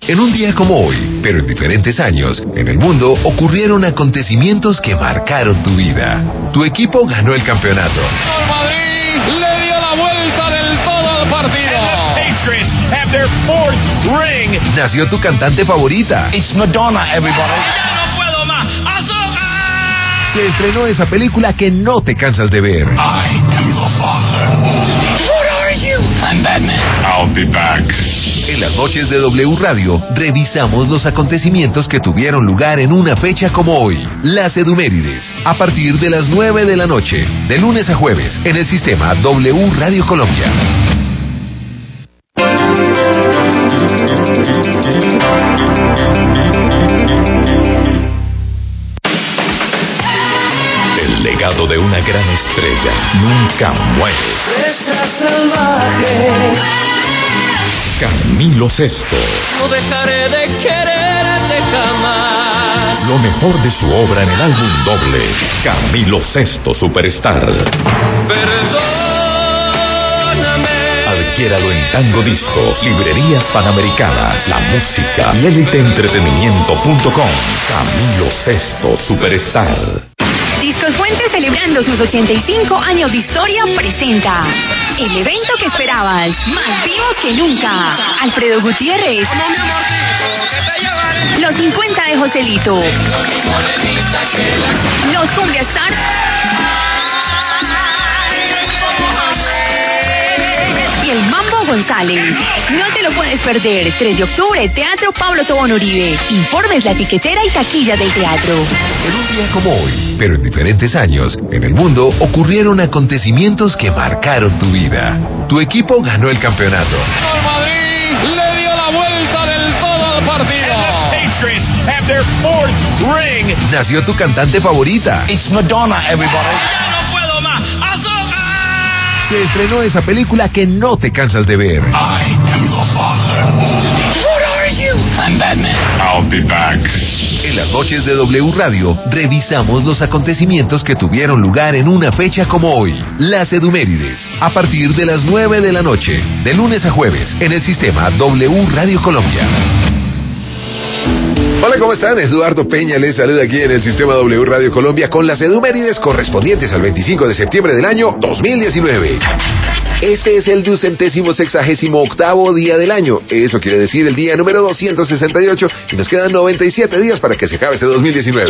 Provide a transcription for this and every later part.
En un día como hoy, pero en diferentes años, en el mundo ocurrieron acontecimientos que marcaron tu vida. Tu equipo ganó el campeonato. El Madrid le dio la vuelta del todo al partido. Patriots have their fourth ring. Nació tu cantante favorita. It's Madonna, everybody. ¡Ya no puedo más! ¡Azúcar! Se estrenó esa película que no te cansas de ver. I am the father. What are you? I'm Batman. I'll be back. En las noches de W Radio, revisamos los acontecimientos que tuvieron lugar en una fecha como hoy. Las Edumérides, a partir de las 9 de la noche, de lunes a jueves, en el sistema W Radio Colombia. El legado de una gran estrella nunca muere. Camilo Sesto. No dejaré de quererte jamás. Lo mejor de su obra en el álbum doble, Camilo Sesto Superstar. Perdóname. Adquiéralo en Tango Discos, Librerías Panamericanas, La Música y EliteEntretenimiento.com. Camilo Sesto Superstar. Discos Fuentes, celebrando sus 85 años de historia, presenta el evento que esperabas, más vivo que nunca. Alfredo Gutiérrez. Los 50 de Joselito. Los Cumbia Stars. Y el Mambo González. No te lo puedes perder. 3 de octubre, Teatro Pablo Tobón Uribe. Informes la tiquetera y taquilla del teatro. En un día como hoy, pero en diferentes años, en el mundo ocurrieron acontecimientos que marcaron tu vida. Tu equipo ganó el campeonato. El Madrid le dio la vuelta del todo al partido. Patriots have their fourth ring. Nació tu cantante favorita. It's Madonna, everybody. ¡Ya no puedo más! ¡Azúcar! Se estrenó esa película que no te cansas de ver. I am the father. What are you? I'm Batman. I'll be back. En las noches de W Radio, revisamos los acontecimientos que tuvieron lugar en una fecha como hoy. Las Edumérides, a partir de las 9 de la noche, de lunes a jueves, en el sistema W Radio Colombia. Hola, ¿cómo están? Eduardo Peña les saluda aquí en el sistema W Radio Colombia con las Edumérides correspondientes al 25 de septiembre del año 2019. Este es el 268º día del año. Eso quiere decir el día número 268 y nos quedan 97 días para que se acabe este 2019.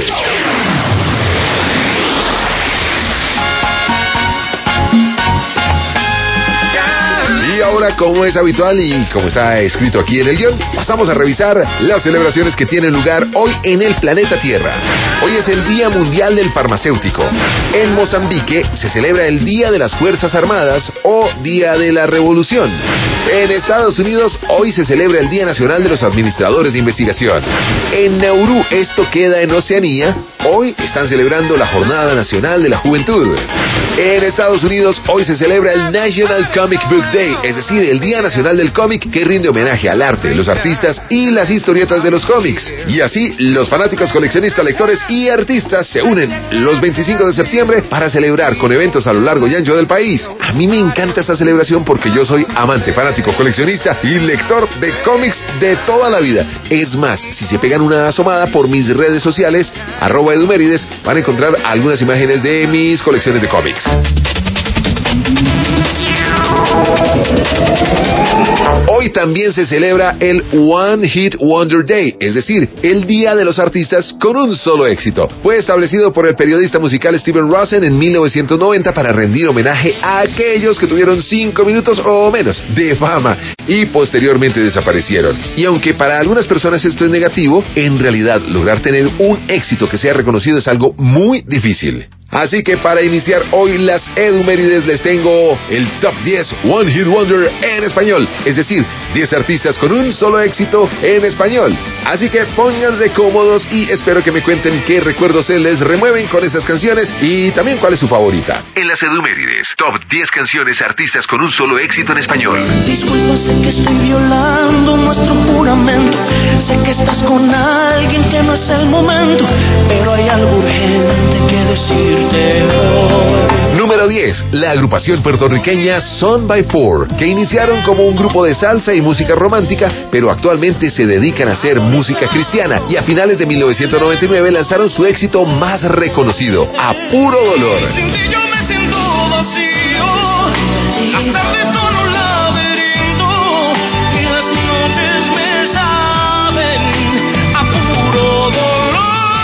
Y ahora, como es habitual y como está escrito aquí en el guión, pasamos a revisar las celebraciones que tienen lugar hoy en el planeta Tierra. Hoy es el Día Mundial del Farmacéutico. En Mozambique se celebra el Día de las Fuerzas Armadas o Día de la Revolución. En Estados Unidos hoy se celebra el Día Nacional de los Administradores de Investigación. En Nauru, esto queda en Oceanía, hoy están celebrando la Jornada Nacional de la Juventud. En Estados Unidos hoy se celebra el National Comic Book Day, es decir, el Día Nacional del Cómic, que rinde homenaje al arte, los artistas y las historietas de los cómics. Y así, los fanáticos, coleccionistas, lectores y artistas se unen los 25 de septiembre para celebrar con eventos a lo largo y ancho del país. A mí me encanta esta celebración porque yo soy amante, fanático, coleccionista y lector de cómics de toda la vida. Es más, si se pegan una asomada por mis redes sociales, @Edumérides, van a encontrar algunas imágenes de mis colecciones de cómics. Hoy también se celebra el One Hit Wonder Day, es decir, el Día de los Artistas con un solo éxito. Fue establecido por el periodista musical Steven Rosen en 1990 para rendir homenaje a aquellos que tuvieron 5 minutos o menos de fama y posteriormente desaparecieron. Y aunque para algunas personas esto es negativo, en realidad lograr tener un éxito que sea reconocido es algo muy difícil. Así que para iniciar hoy las Edumérides les tengo el Top 10 One Hit Wonder en español, es decir, 10 artistas con un solo éxito en español. Así que pónganse cómodos y espero que me cuenten qué recuerdos se les remueven con estas canciones y también cuál es su favorita. En las Edumérides, Top 10 canciones artistas con un solo éxito en español. Disculpa, sé que estoy violando nuestro juramento. Sé que estás con alguien que no es el momento, pero hay algo urgente que decirte hoy. Número Número 10, la agrupación puertorriqueña Son by Four, que iniciaron como un grupo de salsa y música romántica, pero actualmente se dedican a hacer música cristiana y a finales de 1999 lanzaron su éxito más reconocido, A Puro Dolor. Sin ti yo me siento vacío, las tardes son un laberinto y las noches me saben a puro dolor.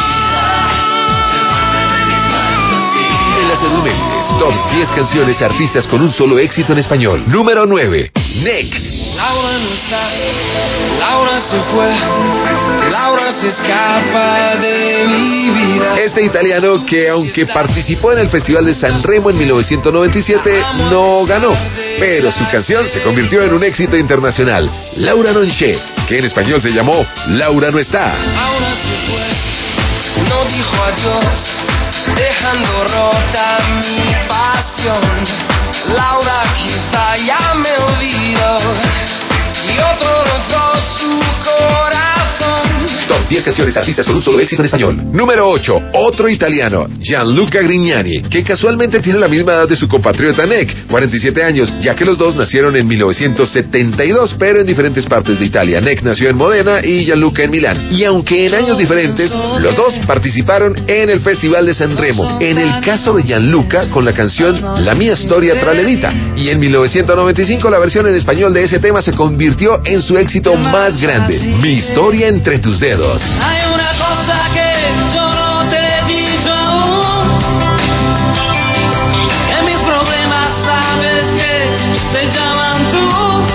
En las efemérides, top 10 canciones artistas con un solo éxito en español. Número 9, Nick. Laura no está, Laura se fue, Laura se escapa de mi vida. Este italiano que aunque participó en el Festival de San Remo en 1997, no ganó, pero su canción se convirtió en un éxito internacional, Laura non c'è, que en español se llamó Laura no está. Laura se fue, no dijo adiós, dejando rota mi pasión. Laura quizá ya me olvidó y otro rozó su corazón. Top 10 canciones artistas con un solo éxito en español. Número 8, otro italiano, Gianluca Grignani, que casualmente tiene la misma edad de su compatriota Nick, 47 años, ya que los dos nacieron en 1972, pero en diferentes partes de Italia. Nick nació en Modena y Gianluca en Milán. Y aunque en años diferentes, los dos participaron en el Festival de San Remo. En el caso de Gianluca, con la canción La mia storia tra le dita. Y en 1995, la versión en español de ese tema se convirtió en su éxito más grande, Mi historia entre tus dedos. Hay una cosa que yo no te he dicho aún, que mis problemas sabes que se llaman tú.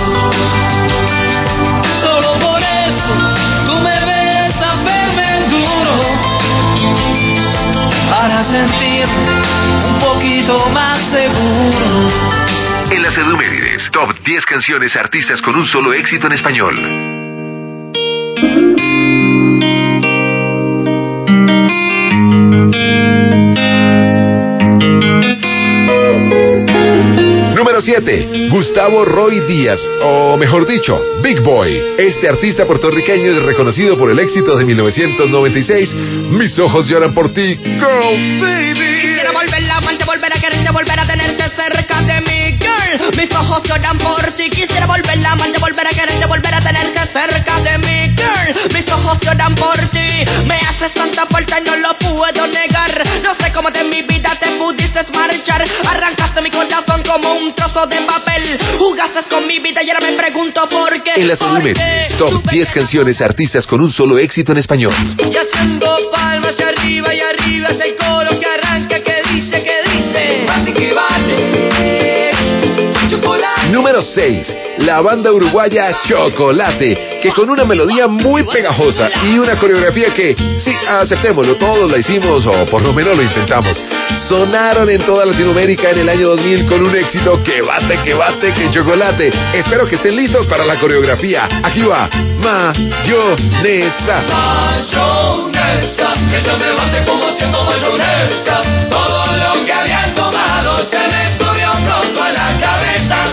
Solo por eso tú me ves a verme duro, para sentirme un poquito más seguro. En las efemérides, top 10 canciones artistas con un solo éxito en español. Número 7, Gustavo Roy Díaz, o mejor dicho, Big Boy. Este artista puertorriqueño es reconocido por el éxito de 1996, Mis ojos lloran por ti, girl, baby. Quisiera volver la amante, volver a quererte, volver a tenerte cerca de mí, girl. Mis ojos lloran por ti. Quisiera volver la amante, volver a quererte, volver a tenerte cerca de mí, girl. Mis ojos lloran por ti. Me haces tanta falta y no lo puedo negar. No sé cómo de mi vida te pudiste marchar. Arrancaste mi corazón como un trozo de papel. Jugaste con mi vida y ahora me pregunto por qué. En las efemérides, top 10 canciones artistas con un solo éxito en español. Y haciendo palmas y arriba es el coro que arranca, que dice, bate que bate, chocolate. Número 6, la banda uruguaya Chocolate, que con una melodía muy pegajosa y una coreografía que, sí, aceptémoslo, todos la hicimos o por lo menos lo intentamos. Sonaron en toda Latinoamérica en el año 2000 con un éxito que bate, que chocolate. Espero que estén listos para la coreografía. Aquí va, mayonesa. Mayonesa, que se me bate como siendo mayonesa. Todo lo que habían tomado se me subió pronto a la cabeza.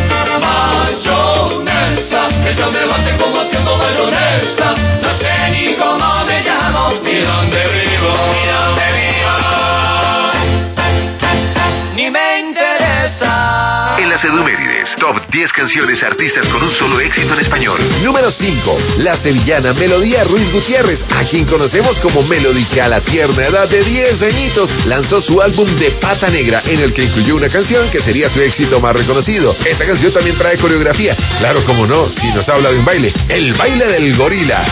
Mayonesa, que se me bate como siendo mayonesa. No sé ni cómo me llamo, ni dónde vivo, ni me interesa. En las efemérides, top 10 canciones artistas con un solo éxito en español. Número 5, la sevillana Melodía Ruiz Gutiérrez, a quien conocemos como Melody, que a la tierna edad de 10 añitos lanzó su álbum De Pata Negra, en el que incluyó una canción que sería su éxito más reconocido. Esta canción también trae coreografía, claro, como no, si nos habla de un baile, el baile del gorila.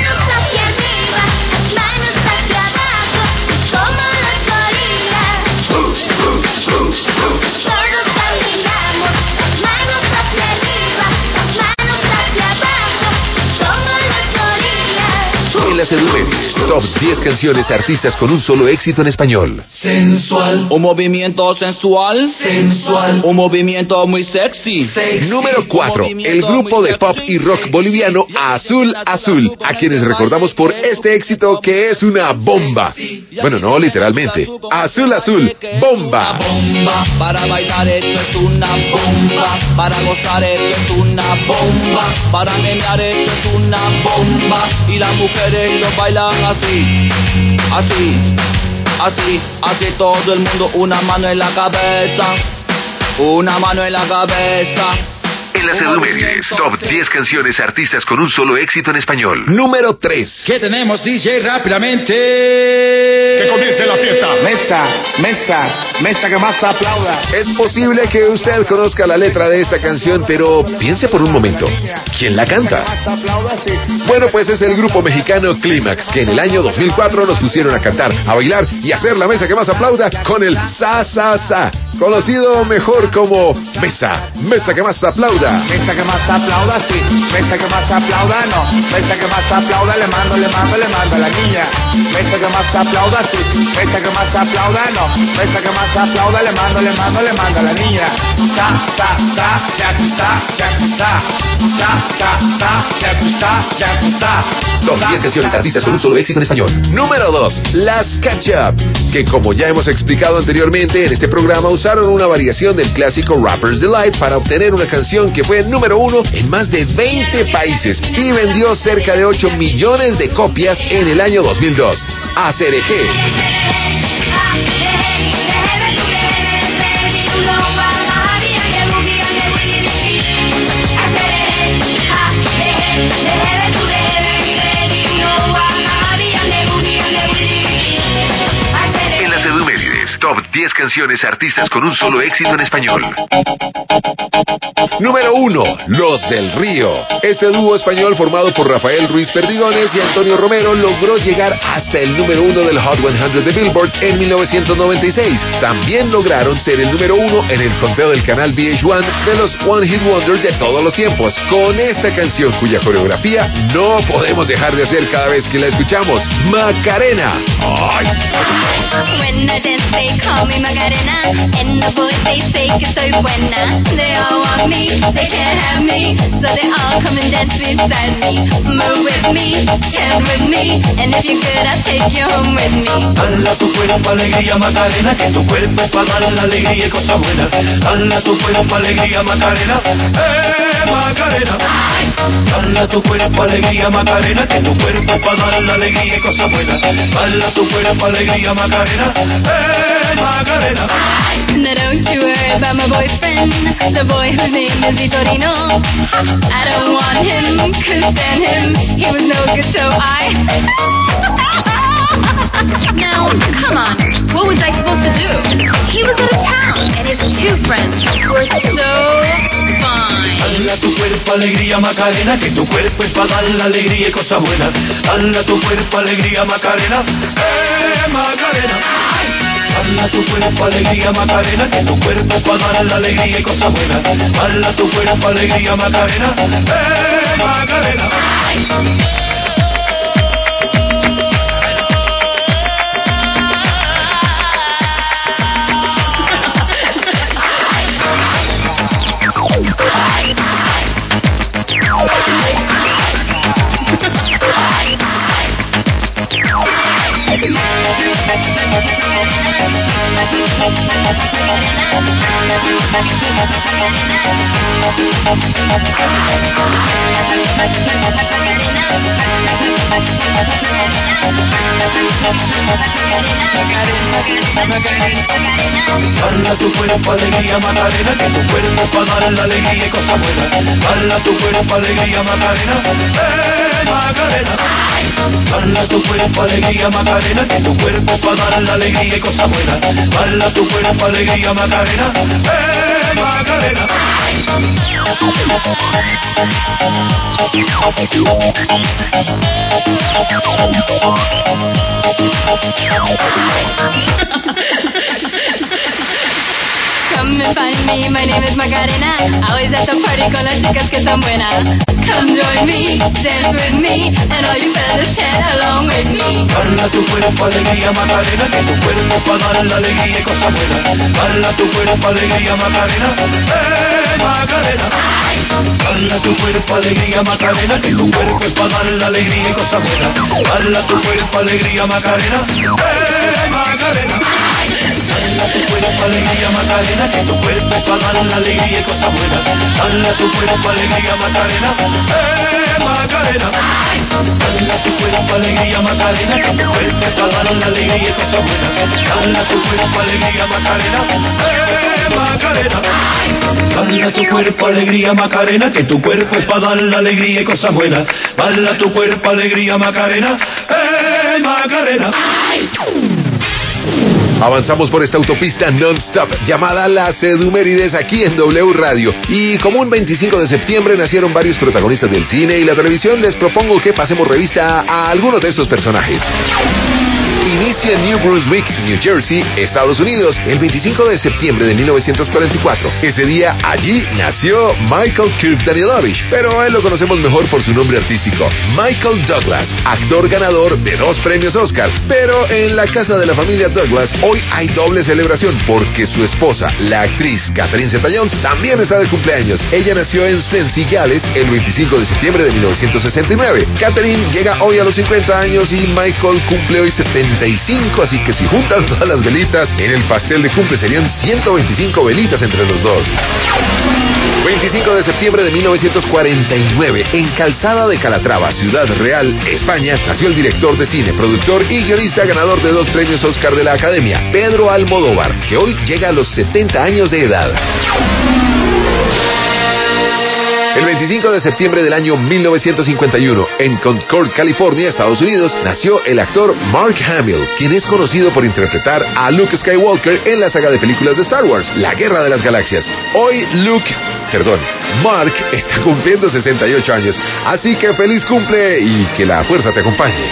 En las efemérides, top 10 canciones artistas con un solo éxito en español. Sensual, un movimiento sensual, sensual, un movimiento muy sexy. Número 4, el grupo de pop y rock boliviano Azul Azul, a quienes recordamos por este éxito que es una bomba. Bueno, no literalmente. Azul Azul, bomba. Bomba, para bailar esto es una bomba, para gozar esto es una bomba, para menear esto es una bomba, y las mujeres lo bailan así, así, así, así todo el mundo, una mano en la cabeza, una mano en la cabeza. En las efemérides, top 10 canciones artistas con un solo éxito en español. Número 3. ¿Qué tenemos, DJ? Rápidamente. ¡Que comience la fiesta! Mesa que más aplauda. Es posible que usted conozca la letra de esta canción, pero piense por un momento, ¿quién la canta? Bueno, pues es el grupo mexicano Clímax, que en el año 2004 nos pusieron a cantar, a bailar y a hacer la mesa que más aplauda con el Sa Sa Sa, conocido mejor como Mesa que más aplauda. Mesa que más aplauda, sí. Mesa que más aplauda, no. Mesa que más aplauda, le mando a la niña. Mesa que más aplauda, sí. Mesa que más aplauda, no. Mesa que más aplauda, le mando a la niña. Sa, sa, sa, yakuza, yakuza. Sa, sa, sa, yakuza, yakuza. Top 10 canciones artistas con un solo éxito en español. Número 2, Las Catch Up, que como ya hemos explicado anteriormente en este programa, usaron una variación del clásico Rapper's Delight para obtener una canción que fue número 1 en más de 20 países y vendió cerca de 8 millones de copias en el año 2002. Acerejé. En las efemérides, top 10 canciones artistas con un solo éxito en español. Número 1, Los del Río. Este dúo español formado por Rafael Ruiz Perdigones y Antonio Romero logró llegar hasta el número 1 del Hot 100 de Billboard en 1996. También lograron ser el número 1 en el conteo del canal VH1 de los One Hit Wonders de todos los tiempos, con esta canción cuya coreografía no podemos dejar de hacer cada vez que la escuchamos, Macarena. ¡Ay! When I dance they call me Macarena, and the boys they say que soy buena. They all want me, they can't have me, so they all come and dance beside me. Move with me, chant with me, and if you're good I'll take you home with me. Dala tu cuerpo alegría Macarena, que tu cuerpo es para dar la alegría y cosas buenas. Dala tu cuerpo alegría Macarena, Macarena. Dala tu cuerpo alegría Macarena, que tu cuerpo es para dar la alegría y cosas buenas. Dala tu cuerpo alegría Macarena, Macarena. Now don't you worry about my boyfriend, the boy whose name is Vitorino. I don't want him, couldn't stand him, he was no good so I... Now, come on, what was I supposed to do? He was out of town, and his two friends were so fine. Dala tu cuerpo alegría Macarena, que tu cuerpo es para dar la alegría y cosas buenas. Dala tu cuerpo alegría Macarena, Macarena. Dala tu cuerpo alegría Macarena, que tu cuerpo es para dar la alegría y cosas buenas. Dala tu cuerpo alegría Macarena, Macarena. Dala tu cuerpo alegría Macarena, que tu cuerpo es para dar la alegría y cosas buenas. Dala tu cuerpo alegría Macarena, Macarena. Dala tu cuerpo alegría Macarena, que tu cuerpo es para dar la alegría y cosas buenas. Dala tu cuerpo alegría Macarena, Macarena. Come and find me, my name is Macarena. Always at the party con las chicas que son buenas. Come join me, dance with me, and all you fellas chant along with me. Dala tu cuerpo alegría Macarena, que tu cuerpo es para dar la alegría y cosas buenas. Dala tu cuerpo alegría Macarena, Macarena. Dala tu cuerpo alegría Macarena, que tu cuerpo es para dar la alegría y cosas buenas. Dala tu cuerpo alegría Macarena, Macarena. Dala tu cuerpo alegría Macarena, que tu cuerpo es para dar la alegría y cosas buenas. Dala tu cuerpo alegría Macarena, Macarena. Dala tu cuerpo alegría Macarena, que tu cuerpo es para dar la alegría y cosas buenas. Dale a tu cuerpo alegría Macarena, Macarena. Dale a tu cuerpo alegría Macarena, que tu cuerpo es para dar la alegría y cosas buenas. Dale a tu cuerpo alegría Macarena, Macarena. Avanzamos por esta autopista non-stop llamada Las Edumérides aquí en W Radio. Y como un 25 de septiembre nacieron varios protagonistas del cine y la televisión, les propongo que pasemos revista a algunos de estos personajes. Inicia en New Brunswick, New Jersey, Estados Unidos, el 25 de septiembre de 1944. Ese día allí nació Michael Kirk Danielovich, pero a él lo conocemos mejor por su nombre artístico, Michael Douglas, actor ganador de 2 premios Oscar. Pero en la casa de la familia Douglas hoy hay doble celebración porque su esposa, la actriz Catherine Zeta-Jones, también está de cumpleaños. Ella nació en Swansea, Gales, el 25 de septiembre de 1969. Catherine llega hoy a los 50 años y Michael cumple hoy 75, así que si juntan todas las velitas en el pastel de cumple serían 125 velitas entre los dos. 25 de septiembre de 1949, en Calzada de Calatrava, Ciudad Real, España, nació el director de cine, productor y guionista ganador de 2 premios Oscar de la Academia, Pedro Almodóvar, que hoy llega a los 70 años de edad. El 25 de septiembre del año 1951, en Concord, California, Estados Unidos, nació el actor Mark Hamill, quien es conocido por interpretar a Luke Skywalker en la saga de películas de Star Wars, La Guerra de las Galaxias. Hoy Mark está cumpliendo 68 años, así que feliz cumple y que la fuerza te acompañe.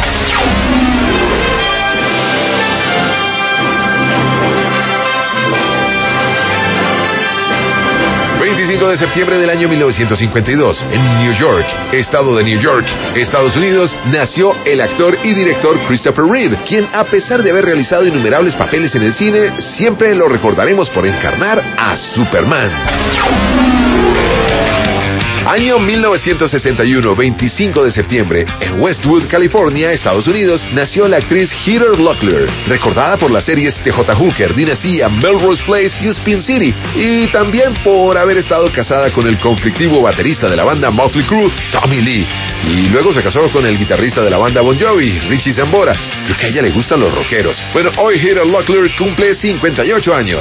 25 de septiembre del año 1952, en New York, estado de New York, Estados Unidos, nació el actor y director Christopher Reeve, quien a pesar de haber realizado innumerables papeles en el cine, siempre lo recordaremos por encarnar a Superman. Año 1961, 25 de septiembre, en Westwood, California, Estados Unidos, nació la actriz Heather Locklear, recordada por las series T.J. Hooker, Dinastía, Melrose Place y Spin City, y también por haber estado casada con el conflictivo baterista de la banda Motley Crue, Tommy Lee, y luego se casó con el guitarrista de la banda Bon Jovi, Richie Zambora. Creo que a ella le gustan los rockeros. Bueno, hoy Heather Locklear cumple 58 años.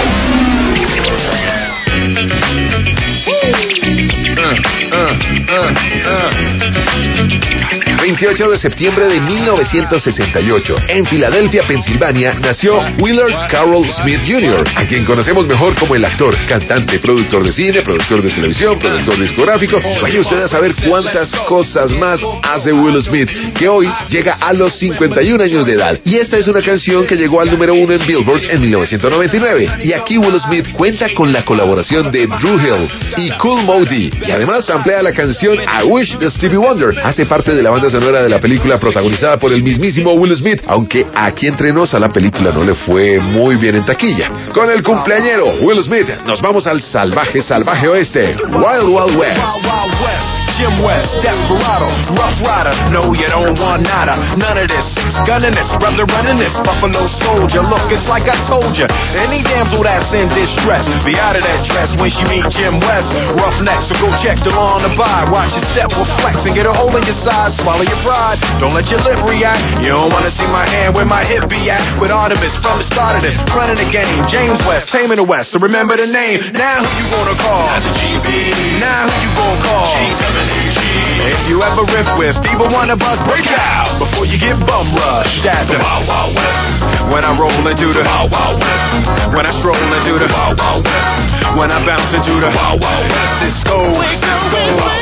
28 de septiembre de 1968, en Filadelfia, Pensilvania, nació Willard Carroll Smith Jr., a quien conocemos mejor como el actor, cantante, productor de cine, productor de televisión, productor discográfico. Vaya usted a saber cuántas cosas más hace Will Smith, que hoy llega a los 51 años de edad. Y esta es una canción que llegó al número 1 en Billboard en 1999. Y aquí Will Smith cuenta con la colaboración de Dru Hill y Kool Moe Dee. Y además amplía la canción I Wish de Stevie Wonder. Hace parte de la banda sonora de la película protagonizada por el mismísimo Will Smith, aunque aquí entre nos a la película no le fue muy bien en taquilla. Con el cumpleañero Will Smith nos vamos al salvaje oeste, Wild Wild West. Jim West, Desperado, Rough Rider, no you don't want nada, none of this, gunning this, brother running this, Buffalo Soldier, look it's like I told you, any damsel that's in distress, be out of that dress when she meet Jim West, rough neck, so go check the law on the buy, watch your step will flex and get a hole in your side, swallow your pride, don't let your lip react, you don't wanna see my hand where my hip be at, with Artemis from the start of it, running the game, James West, taming the West, so remember the name, now who you gonna call, that's a GB, now who you gonna call, if you ever riff with either one of us, break out before you get bum rushed at the Wild Wild West. When I roll into the Wild Wild West. When I stroll into the Wild Wild West. When I bounce into the Wild Wild West. Cisco, Cisco,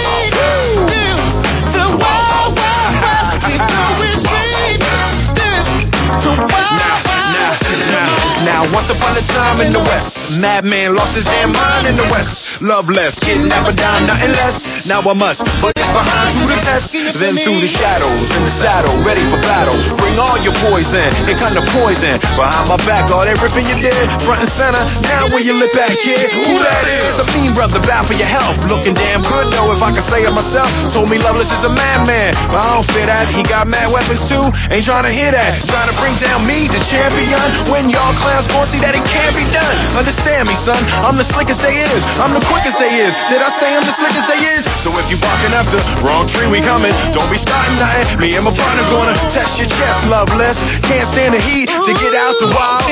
the Wild Wild West. You know it's me, the Wild Wild West. Now, once upon a time in the West, madman lost his damn mind in the West. Love less, kidnapper down, nothing less. Now I must, but it's behind through the test. Then through the shadows, in the saddle, ready for battle. Bring all your poison, it kind of poison. Behind my back, all that ripping you did. Front and center, now where you lip at, kid. Who that is? A mean brother, bound for your health. Looking damn good, though, if I can say it myself. Told me Loveless is a madman, but I don't fit that. He got mad weapons too, ain't trying to hear that. Trying to bring down me, the champion. When y'all clowns gon' see that it can't be done. Understand understand me, son. I'm the slickest they is. I'm the quickest they is. Did I say I'm the slickest they is? So if you barking up the wrong tree, we coming. Don't be starting nothing. Me and my partner gonna test your chest, loveless. Can't stand the heat to get out the wild.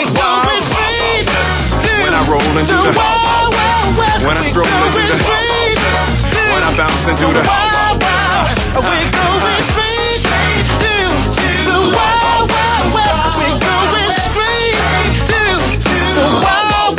When I roll into the wild, when I stroll into the when I bounce into the wild, we're going straight to the wild, we're going straight to the wild,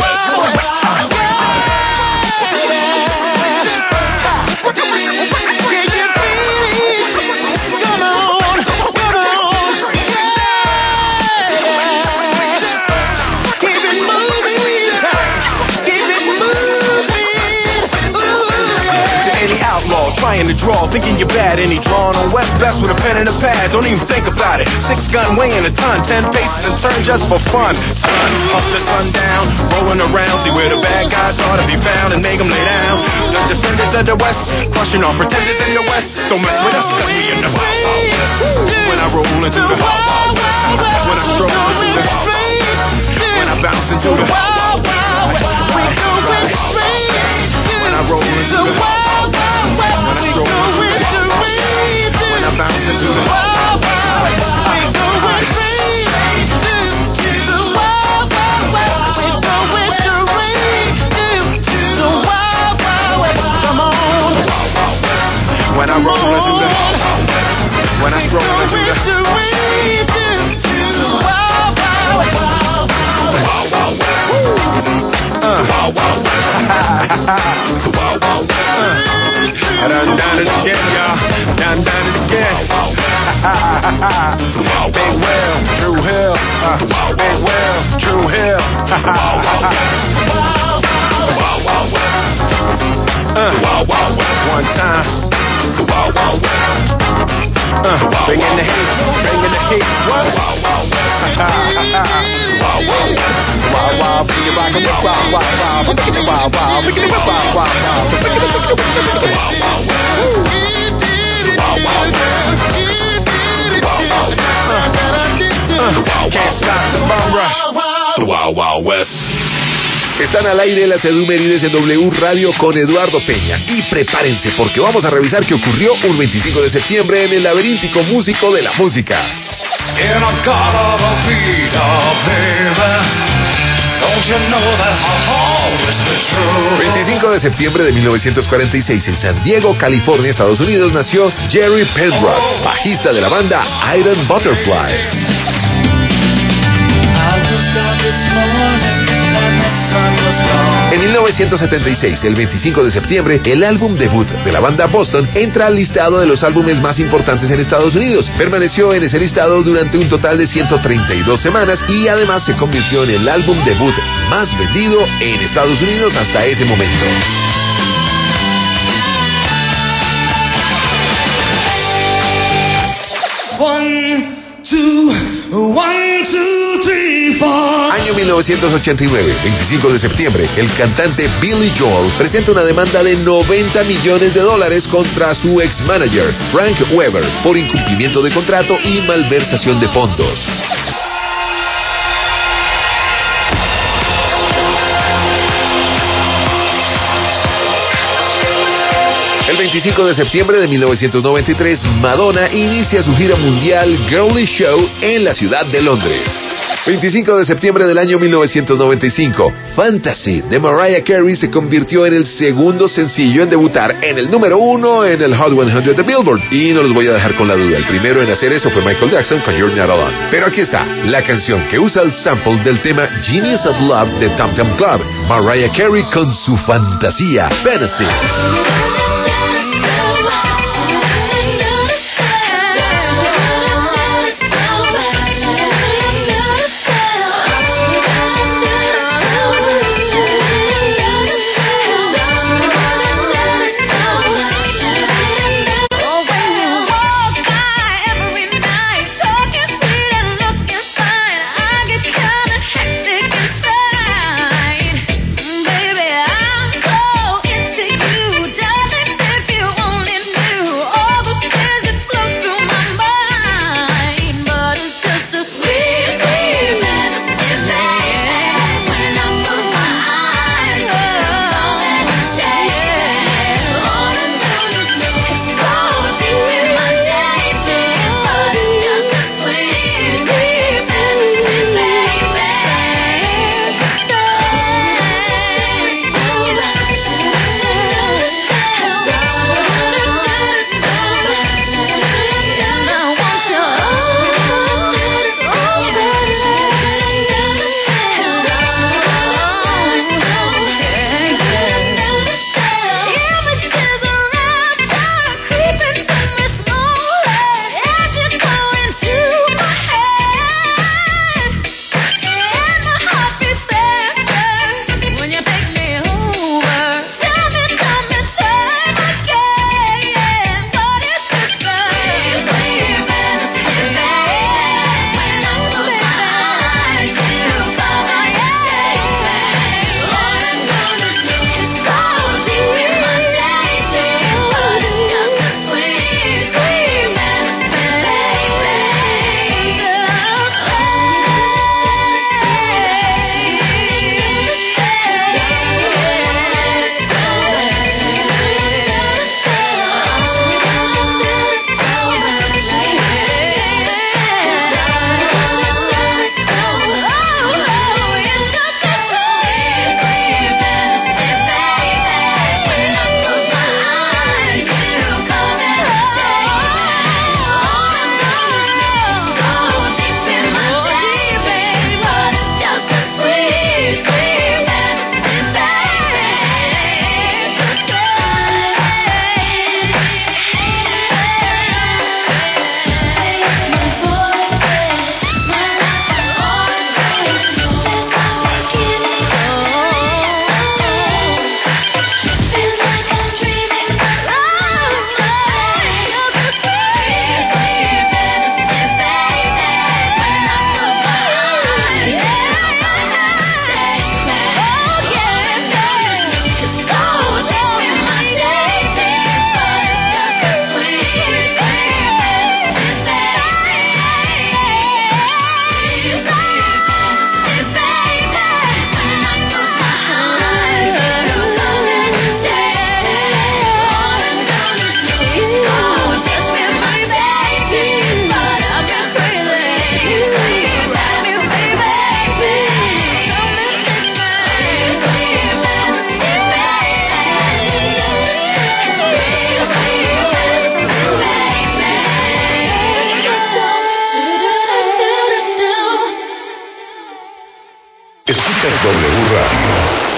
trying to draw, thinking you're bad. Any drawing on West Best with a pen and a pad, don't even think about it. 6 gun weighing a ton, 10 faces and turn just for fun. Sun up to sundown, rolling around, see where the bad guys are to be found and make them lay down. The defenders of the West, crushing all pretenders in the West. Don't mess with us, cause we in the wild, wild West. When I roll into the wild, wild West, when I stroll into the wild, when I bounce into the wild, wild West, we're going straight. When I roll into the wild, wild West, when I stroll into the wild, when I bounce into the wild, wild West, we're going straight to the wild, wild West, we're going straight to the wild, wild West. Come on. When I roll into the when I stroll into the wild, wild West. I done it again, y'all. Done it again. Big Will, Drew Hill. Big Will, Drew Hill. One time. Bringing the heat, bringing the heat. What? Wow, wow, bring it back, wow, wow, wow, bring it wow, wow, bring it wow, wow, wow, can't stop the bum rush. The Wild Wild West. Están al aire las Edumérides en W Radio con Eduardo Peña. Y prepárense porque vamos a revisar qué ocurrió un 25 de septiembre en el laberíntico músico de la música. 25 de septiembre de 1946 en San Diego, California, Estados Unidos, nació Jerry Penrod, bajista de la banda Iron Butterflies. En 1976, el 25 de septiembre, el álbum debut de la banda Boston entra al listado de los álbumes más importantes en Estados Unidos. Permaneció en ese listado durante un total de 132 semanas y además se convirtió en el álbum debut más vendido en Estados Unidos hasta ese momento. Año 1989, 25 de septiembre, el cantante Billy Joel presenta una demanda de $90 millones contra su ex-manager, Frank Weber, por incumplimiento de contrato y malversación de fondos. El 25 de septiembre de 1993, Madonna inicia su gira mundial Girly Show en la ciudad de Londres. 25 de septiembre del año 1995, Fantasy de Mariah Carey se convirtió en el segundo sencillo en debutar en el número 1 en el Hot 100 de Billboard. Y no los voy a dejar con la duda, el primero en hacer eso fue Michael Jackson con You're Not Alone. Pero aquí está, la canción que usa el sample del tema Genius of Love de Tom Tom Club, Mariah Carey con su fantasía, Fantasy. Escuchas W Radio.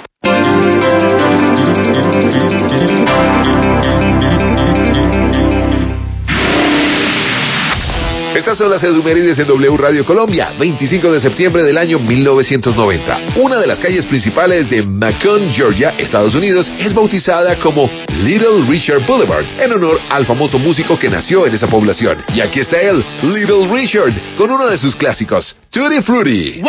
Estas son las efemérides en W Radio Colombia, 25 de septiembre del año 1990. Una de las calles principales de Macon, Georgia, Estados Unidos, es bautizada como Little Richard Boulevard, en honor al famoso músico que nació en esa población. Y aquí está él, Little Richard, con uno de sus clásicos, Tutti Frutti.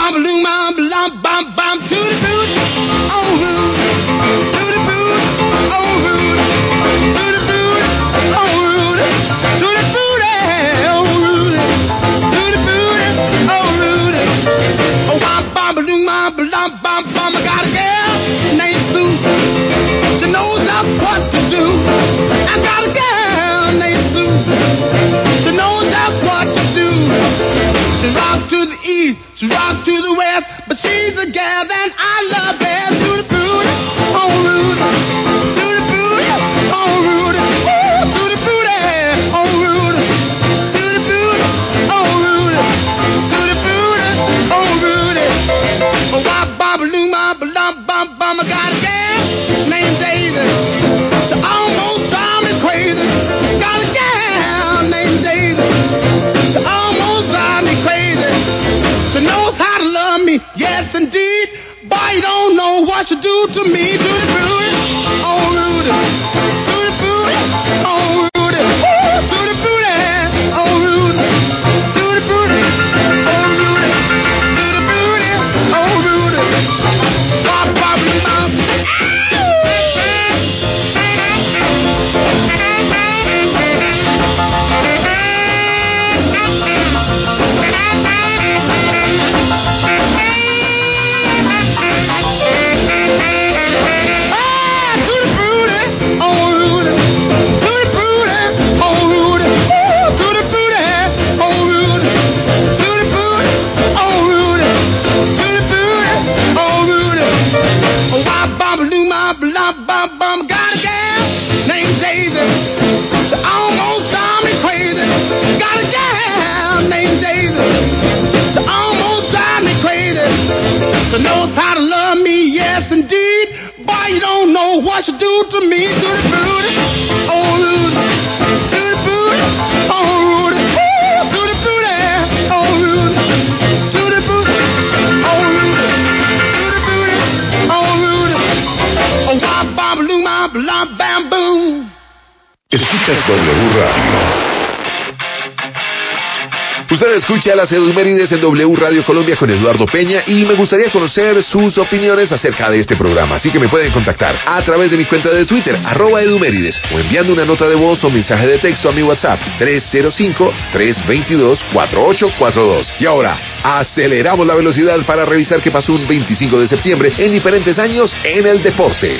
I got a girl named Sue. She knows just what to do. I got a girl named Sue. She knows just what to do. She rock to the east, she rock to the west, but she's a gal that I love best. To the fruit, oh Rudy. To the fruit, oh Rudy. Ooh, to the fruit, oh Rudy. To the fruit, oh Rudy. To the fruit, oh Rudy. Oh, I got a gal named Daisy. She almost drives me crazy. Got a gal named Daisy. She almost drives me crazy. She knows how to love me, yes indeed. Boy, you don't know what she do to me. To the fruit, oh Rudy. To the fruit, oh Rudy. Ooh, to the fruit, oh Rudy. To the fruit, oh Rudy. To the fruit, oh Rudy. Got a gal named Daisy. She almost drives me crazy. Got a gal named Daisy. She almost drives me crazy. She knows how to love me, yes indeed. Boy, you don't know what she do to me. To the fruit, oh Rudy. To the fruit, oh Rudy. Ooh, to the fruit, oh Rudy. To the fruit, oh Rudy. To the fruit, oh Rudy. Oh, blah, bamboo. Escuchas W Radio. Usted escucha las efemérides en W Radio Colombia con Eduardo Peña y me gustaría conocer sus opiniones acerca de este programa, así que me pueden contactar a través de mi cuenta de Twitter, @edumérides, o enviando una nota de voz o mensaje de texto a mi WhatsApp, 305-322-4842. Y ahora, aceleramos la velocidad para revisar qué pasó un 25 de septiembre en diferentes años en el deporte.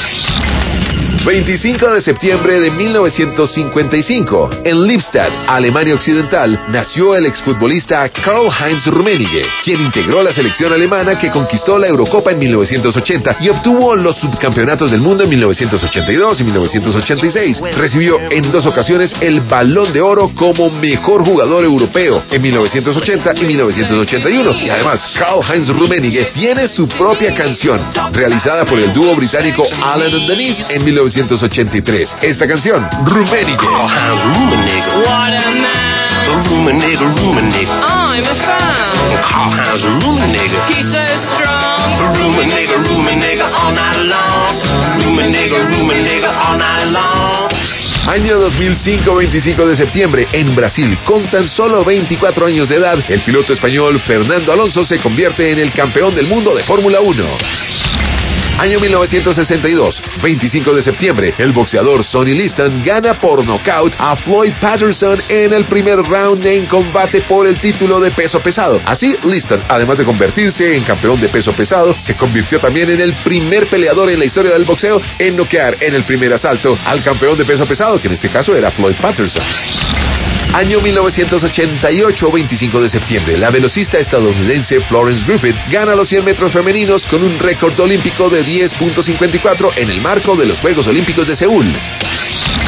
25 de septiembre de 1955, en Lippstadt, Alemania Occidental, nació el exfutbolista Karl-Heinz Rummenigge, quien integró la selección alemana que conquistó la Eurocopa en 1980 y obtuvo los subcampeonatos del mundo en 1982 y 1986. Recibió en 2 ocasiones el Balón de Oro como mejor jugador europeo en 1980 y 1981. Y además, Karl-Heinz Rummenigge tiene su propia canción, realizada por el dúo británico Alan and Denise en 1983. Esta canción, Rummenigge. Karl-Heinz Rummenigge. What a man. Rummenigge. I'm a fan. Karl-Heinz Rummenigge. He's so strong. Rummenigge all night long. Rummenigge all night long. Año 2005, 25 de septiembre, en Brasil, con tan solo 24 años de edad, el piloto español Fernando Alonso se convierte en el campeón del mundo de Fórmula 1. Año 1962, 25 de septiembre, el boxeador Sonny Liston gana por nocaut a Floyd Patterson en el primer round en combate por el título de peso pesado. Así, Liston, además de convertirse en campeón de peso pesado, se convirtió también en el primer peleador en la historia del boxeo en noquear en el primer asalto al campeón de peso pesado, que en este caso era Floyd Patterson. Año 1988, 25 de septiembre, la velocista estadounidense Florence Griffith gana los 100 metros femeninos con un récord olímpico de 10.54 en el marco de los Juegos Olímpicos de Seúl.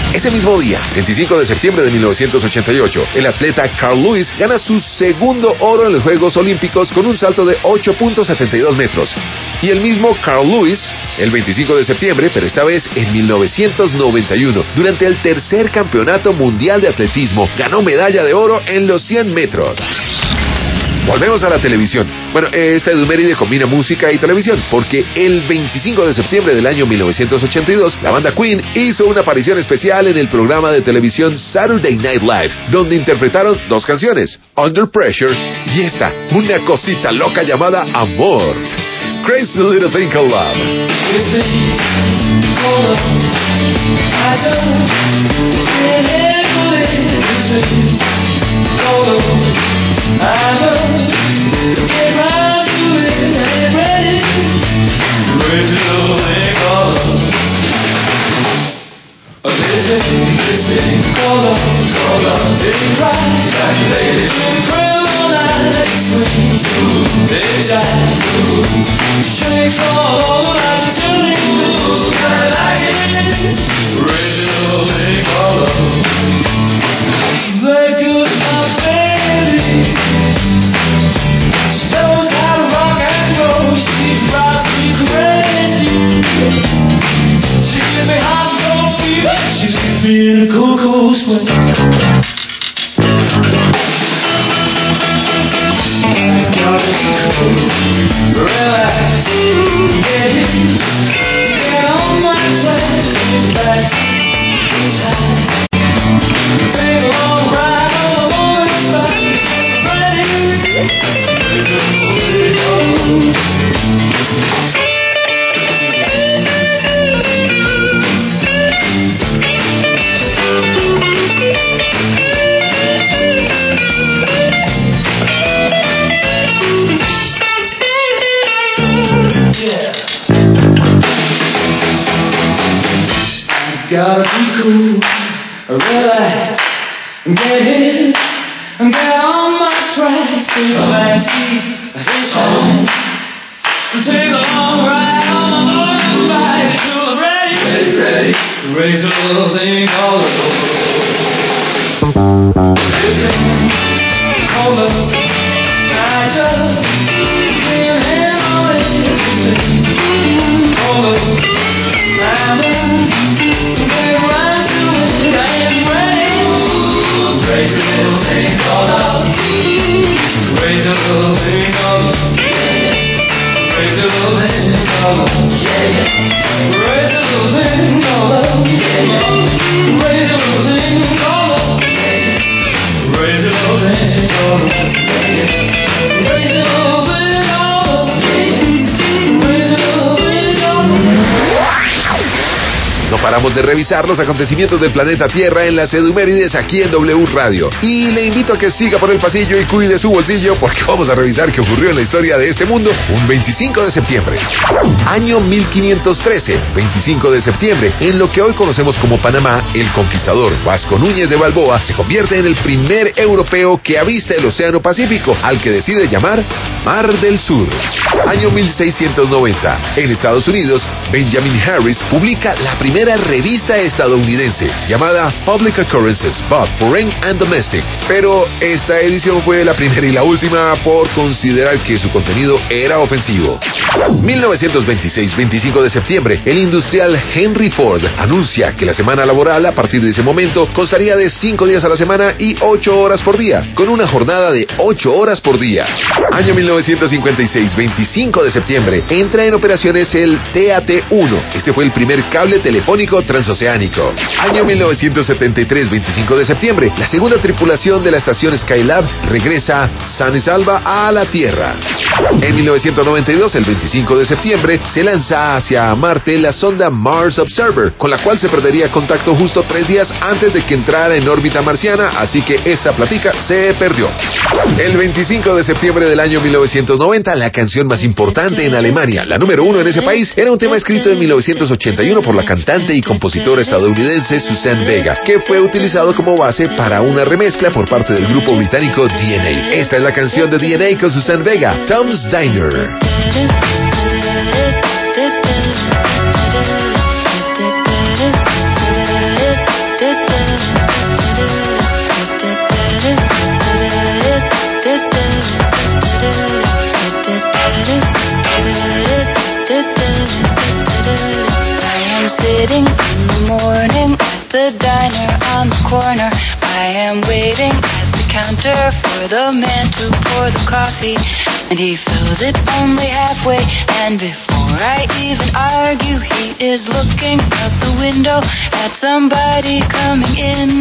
Ese mismo día, 25 de septiembre de 1988, el atleta Carl Lewis gana su segundo oro en los Juegos Olímpicos con un salto de 8.72 metros. Y el mismo Carl Lewis, el 25 de septiembre, pero esta vez en 1991, durante el tercer Campeonato Mundial de Atletismo, ganó medalla de oro en los 100 metros. Volvemos a la televisión. Bueno, esta efeméride combina música y televisión, porque el 25 de septiembre del año 1982, la banda Queen hizo una aparición especial en el programa de televisión Saturday Night Live, donde interpretaron dos canciones, Under Pressure y esta, una cosita loca llamada Amor. Crazy Little Thing Called Love. Shakes all over like a tuning blues, kinda like it. Original thing called love. That good my baby. She knows how to rock and roll. She's rock me crazy. She gives me hot and cold fever. She leaves me in a cool, cold sweat. Relax, get in, get on my track, back time. Take a long ride on the morning bike, ready, gotta be cool, relax, get in, get on my track, take a backseat, hitchhike, take a long ride on the morning bike till I'm ready, raise a little thing called love. This thing called love, I just can't handle it. This thing called love, I'm in. Raise a little thing called love. Raise a little thing called love. Raise a little thing called love. Raise a little thing called love. Raise a little thing called love. Raise a little thing called love. Raise a little thing called love. Raise a little thing called love. No paramos de revisar los acontecimientos del planeta Tierra en las Edumérides aquí en W Radio. Y le invito a que siga por el pasillo y cuide su bolsillo, porque vamos a revisar qué ocurrió en la historia de este mundo un 25 de septiembre. Año 1513, 25 de septiembre, en lo que hoy conocemos como Panamá, el conquistador Vasco Núñez de Balboa se convierte en el primer europeo que avista el Océano Pacífico, al que decide llamar Mar del Sur. Año 1690, en Estados Unidos, Benjamin Harris publica la primera revista estadounidense llamada Public Occurrences, Both Foreign and Domestic, pero esta edición fue la primera y la última por considerar que su contenido era ofensivo. 1926, 25 de septiembre, el industrial Henry Ford anuncia que la semana laboral a partir de ese momento constaría de 5 días a la semana y 8 horas por día, con una jornada de 8 horas por día. Año 1956, 25 de septiembre, entra en operaciones el TAT-1. Este fue el primer cable telefónico transoceánico. Año 1973, 25 de septiembre, la segunda tripulación de la estación Skylab regresa sana y salva a la Tierra. En 1992, el 25 de septiembre, se lanza hacia Marte la sonda Mars Observer, con la cual se perdería contacto justo 3 días antes de que entrara en órbita marciana, así que esa platica se perdió. El 25 de septiembre del año 1990, la canción más importante en Alemania, la número 1 en ese país, era un tema escrito en 1981 por la cantante y compositora estadounidense Suzanne Vega, que fue utilizado como base para una remezcla por parte del grupo británico DNA. Esta es la canción de DNA con Suzanne Vega, Tom's Diner. counter for the man to pour the coffee, and he fills it only halfway, and before I even argue, he is looking out the window at somebody coming in.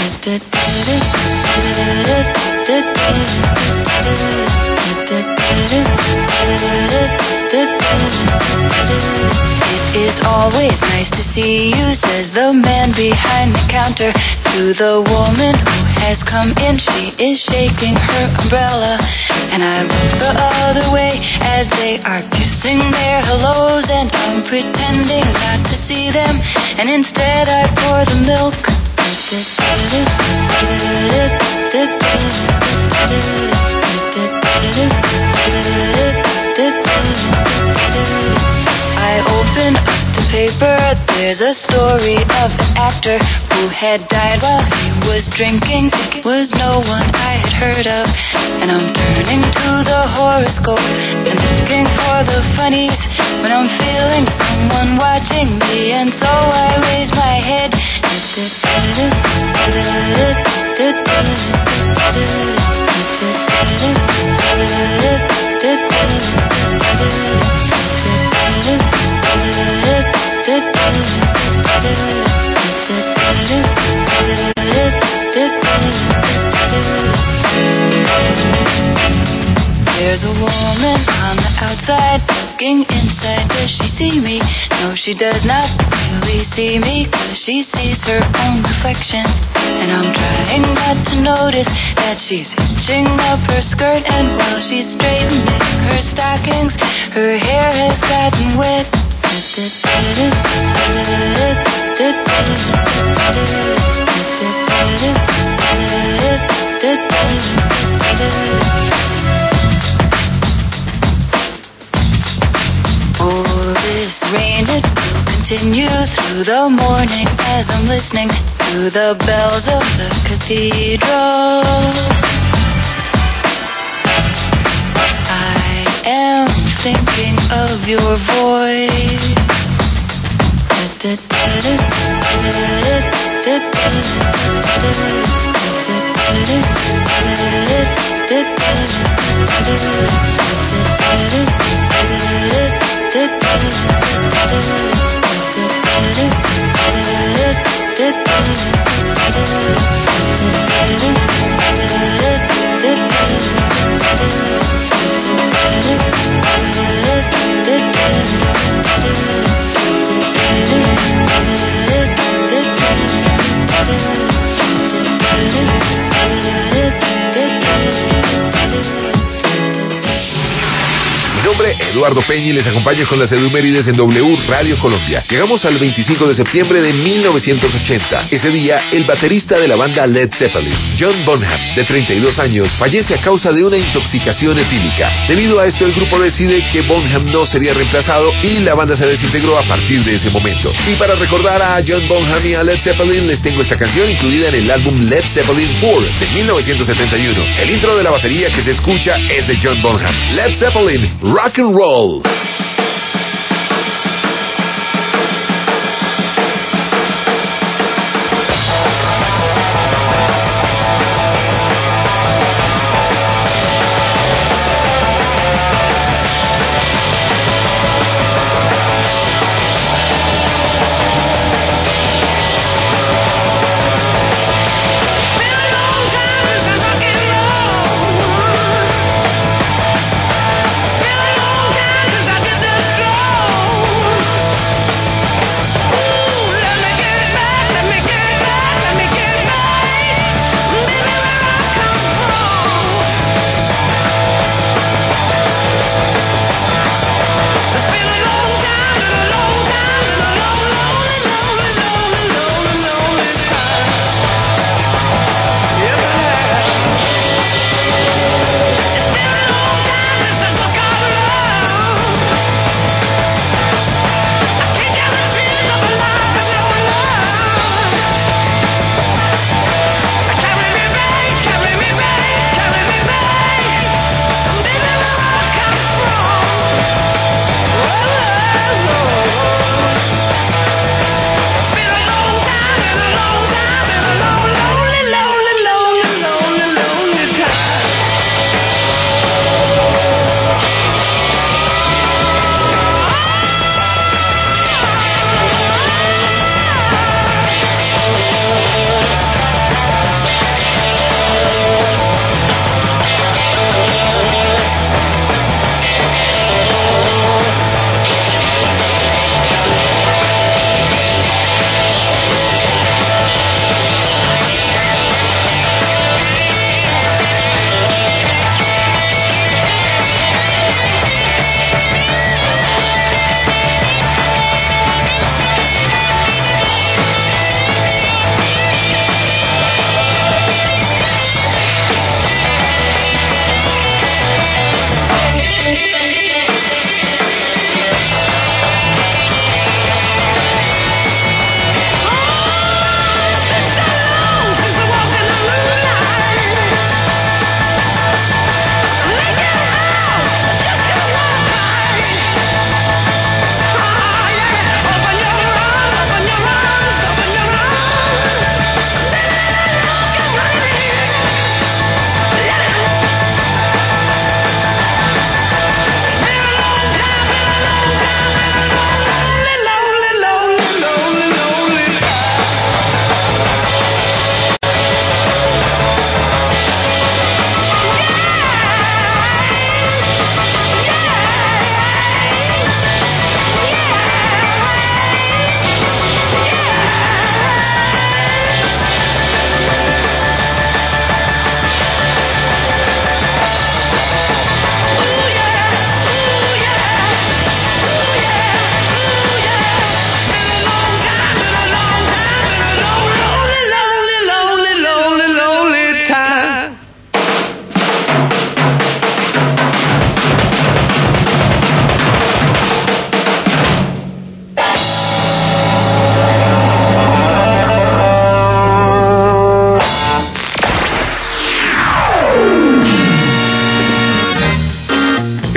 It is always nice to see you, says the man behind the counter to the woman who has come in. She is shaking her umbrella, and I look the other way as they are kissing their hellos, and I'm pretending not to see them, and instead I pour the milk. I open up the paper, there's a story of an actor who had died while he was drinking. It was no one I had heard of, and I'm turning to the horoscope and looking for the funnies when I'm feeling someone watching me, and so I raise my head. There's a woman on the outside looking inside. Does she see me? No, she does not really see me, 'cause she sees her own reflection. And I'm trying not to notice that she's hitching up her skirt, and while she's straightening her stockings, her hair has gotten wet. This rain, it will continue through the morning as I'm listening to the bells of the cathedral. I am thinking of your voice. Eduardo Peña, y les acompaño con las efemérides en W Radio Colombia. Llegamos al 25 de septiembre de 1980. Ese día, el baterista de la banda Led Zeppelin, John Bonham, de 32 años, fallece a causa de una intoxicación etílica. Debido a esto, el grupo decide que Bonham no sería reemplazado y la banda se desintegró a partir de ese momento. Y para recordar a John Bonham y a Led Zeppelin, les tengo esta canción incluida en el álbum Led Zeppelin 4 de 1971. El intro de la batería que se escucha es de John Bonham. Led Zeppelin, Rock and Roll. Been a long time since I did that.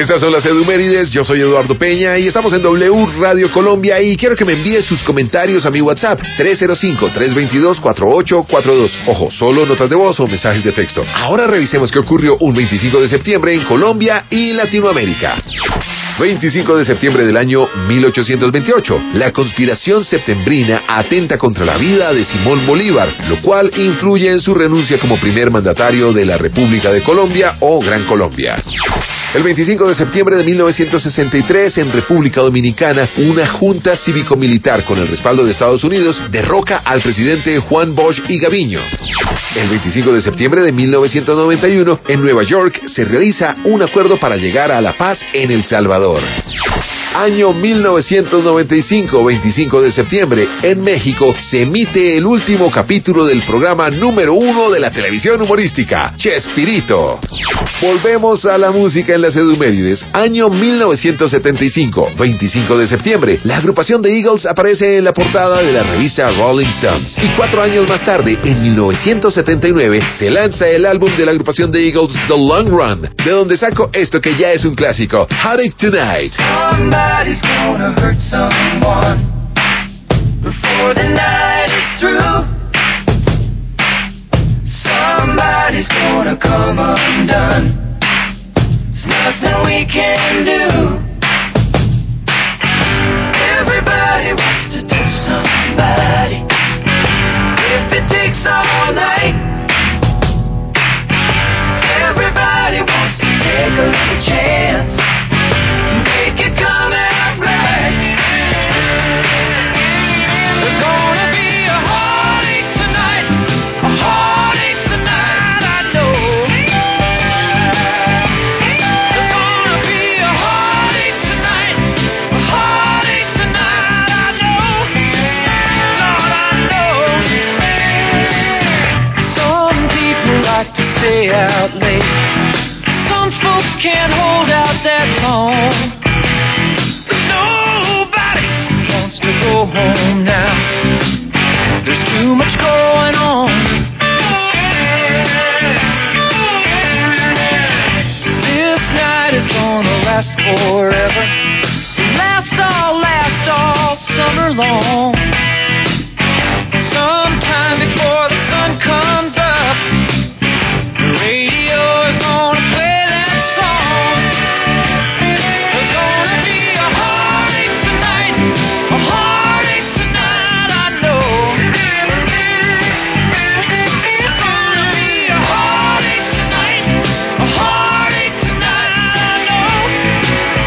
Estas son las Edumérides, yo soy Eduardo Peña y estamos en W Radio Colombia y quiero que me envíe sus comentarios a mi WhatsApp 305-322-4842. Ojo, solo notas de voz o mensajes de texto. Ahora revisemos qué ocurrió un 25 de septiembre en Colombia y Latinoamérica. 25 de septiembre del año 1828. La conspiración septembrina atenta contra la vida de Simón Bolívar, lo cual influye en su renuncia como primer mandatario de la República de Colombia o Gran Colombia. El 25 de septiembre de 1963, en República Dominicana, una junta cívico-militar con el respaldo de Estados Unidos derroca al presidente Juan Bosch y Gaviño. El 25 de septiembre de 1991, en Nueva York, se realiza un acuerdo para llegar a la paz en El Salvador. Año 1995, 25 de septiembre, en México, se emite el último capítulo del programa número 1 de la televisión humorística, Chespirito. Volvemos a la música en las Edumérides. Año 1975, 25 de septiembre, la agrupación de Eagles aparece en la portada de la revista Rolling Stone. Y 4 años más tarde, en 1979, se lanza el álbum de la agrupación de Eagles, The Long Run, de donde saco esto que ya es un clásico, Heartache Tonight. Somebody's gonna hurt someone before the night is through. Somebody's gonna come undone. There's nothing we can do. Everybody wants to touch somebody. If it takes all night, everybody wants to take a little chance. Make it come out right. There's gonna be a heartache tonight, a heartache tonight, I know. There's gonna be a heartache tonight, a heartache tonight, I know. Lord, I know. Some people like to stay out late. Some folks can't hold out that long. Go home now. There's too much going on. This night is gonna last forever. Last all summer long. Sometime before the sun comes up, the radio is gonna play that song. There's gonna be a heartache tonight, a heartache tonight, I know. It's gonna be a heartache tonight, a heartache tonight, I know.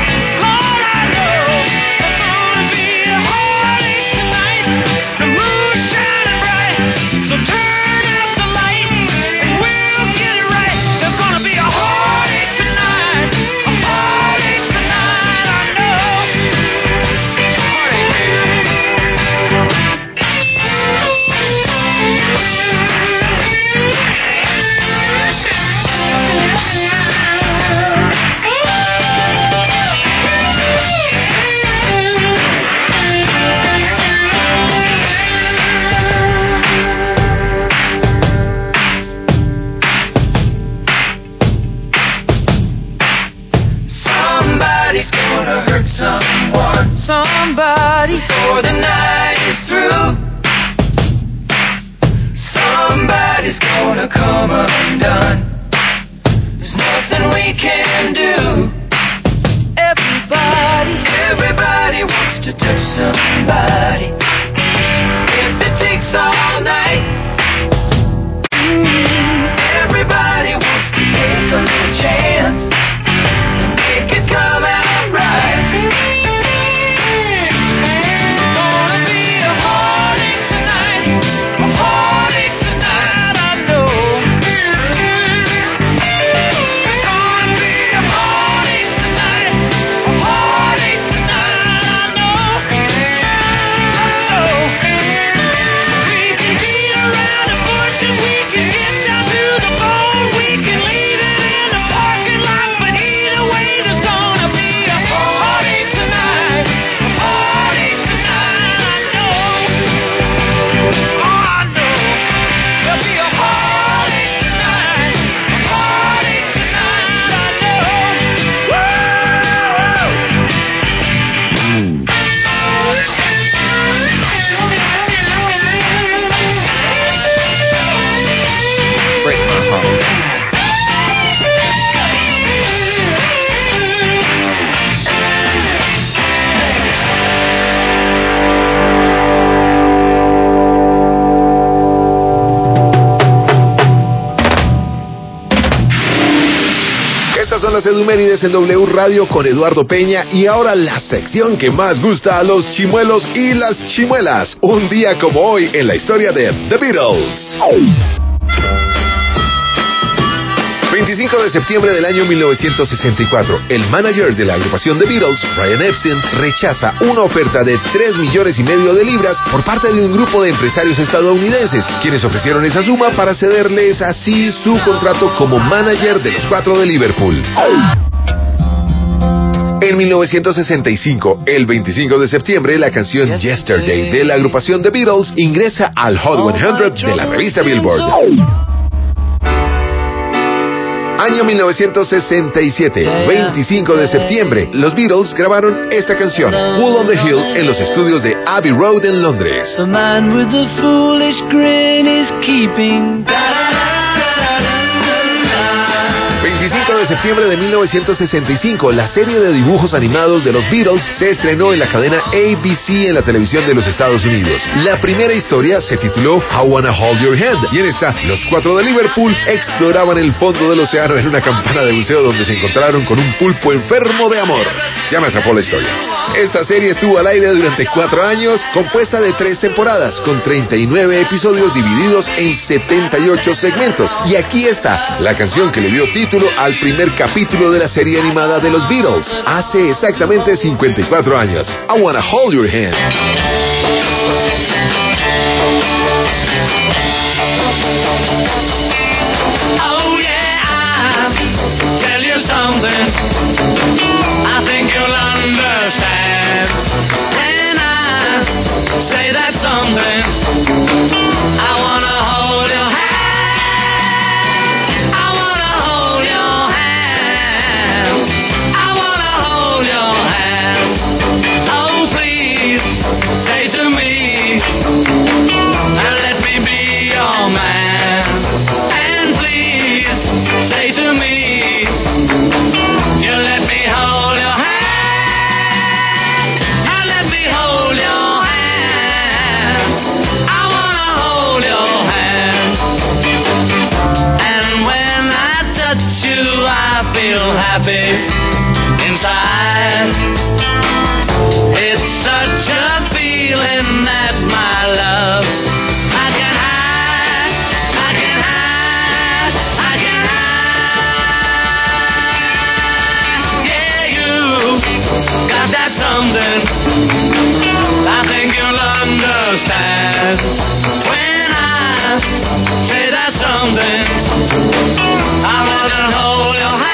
Estas son las Edumérides en W Radio con Eduardo Peña y ahora la sección que más gusta a los chimuelos y las chimuelas. Un día como hoy en la historia de The Beatles. 25 de septiembre del año 1964, el manager de la agrupación The Beatles, Brian Epstein, rechaza una oferta de $3,5 millones de libras por parte de un grupo de empresarios estadounidenses, quienes ofrecieron esa suma para cederles así su contrato como manager de los Cuatro de Liverpool. En 1965, el 25 de septiembre, la canción Yesterday de la agrupación The Beatles ingresa al Hot 100 de la revista Billboard. Año 1967, 25 de septiembre, los Beatles grabaron esta canción, Wood on the Hill, en los estudios de Abbey Road en Londres. The man with the foolish grin is keeping 25 de septiembre de 1965, la serie de dibujos animados de los Beatles se estrenó en la cadena ABC en la televisión de los Estados Unidos. La primera historia se tituló I Wanna Hold Your Hand, y en esta, los Cuatro de Liverpool exploraban el fondo del océano en una campana de buceo donde se encontraron con un pulpo enfermo de amor. Ya me atrapó la historia. Esta serie estuvo al aire durante 4 años, compuesta de 3 temporadas, con 39 episodios divididos en 78 segmentos. Y aquí está la canción que le dio título al primer capítulo de la serie animada de los Beatles, hace exactamente 54 años. I Wanna Hold Your Hand. Oh yeah, I'll tell you something. I think you'll understand when I say that something. I wanna hold your hand. Happy inside. It's such a feeling that my love I can hide, I can hide, I can hide. Yeah, you got that something. I think you'll understand when I say that something. I wanna hold your hand.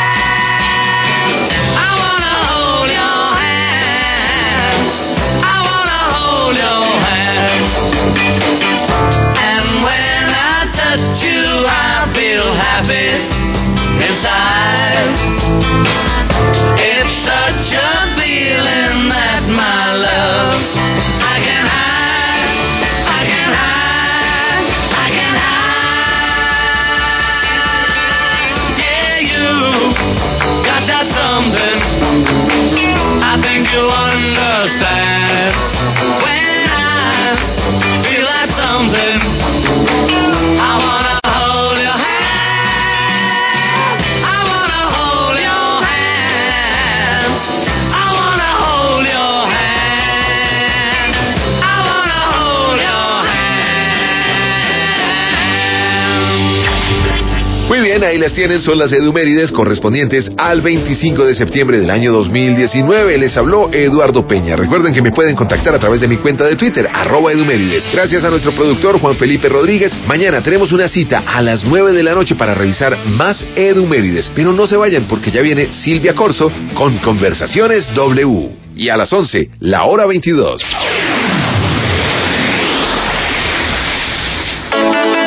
Happy inside. It's such a feeling that my love I can hide, I can hide, I can hide. Yeah, you got that something. I think you understand when I feel that something. I wanna Muy bien, ahí las tienen, son las Edumérides correspondientes al 25 de septiembre del año 2019. Les habló Eduardo Peña. Recuerden que me pueden contactar a través de mi cuenta de Twitter, @Edumérides. Gracias a nuestro productor Juan Felipe Rodríguez. Mañana tenemos una cita a las 9 de la noche para revisar más Edumérides. Pero no se vayan porque ya viene Silvia Corso con Conversaciones W. Y a las 11, la hora 22.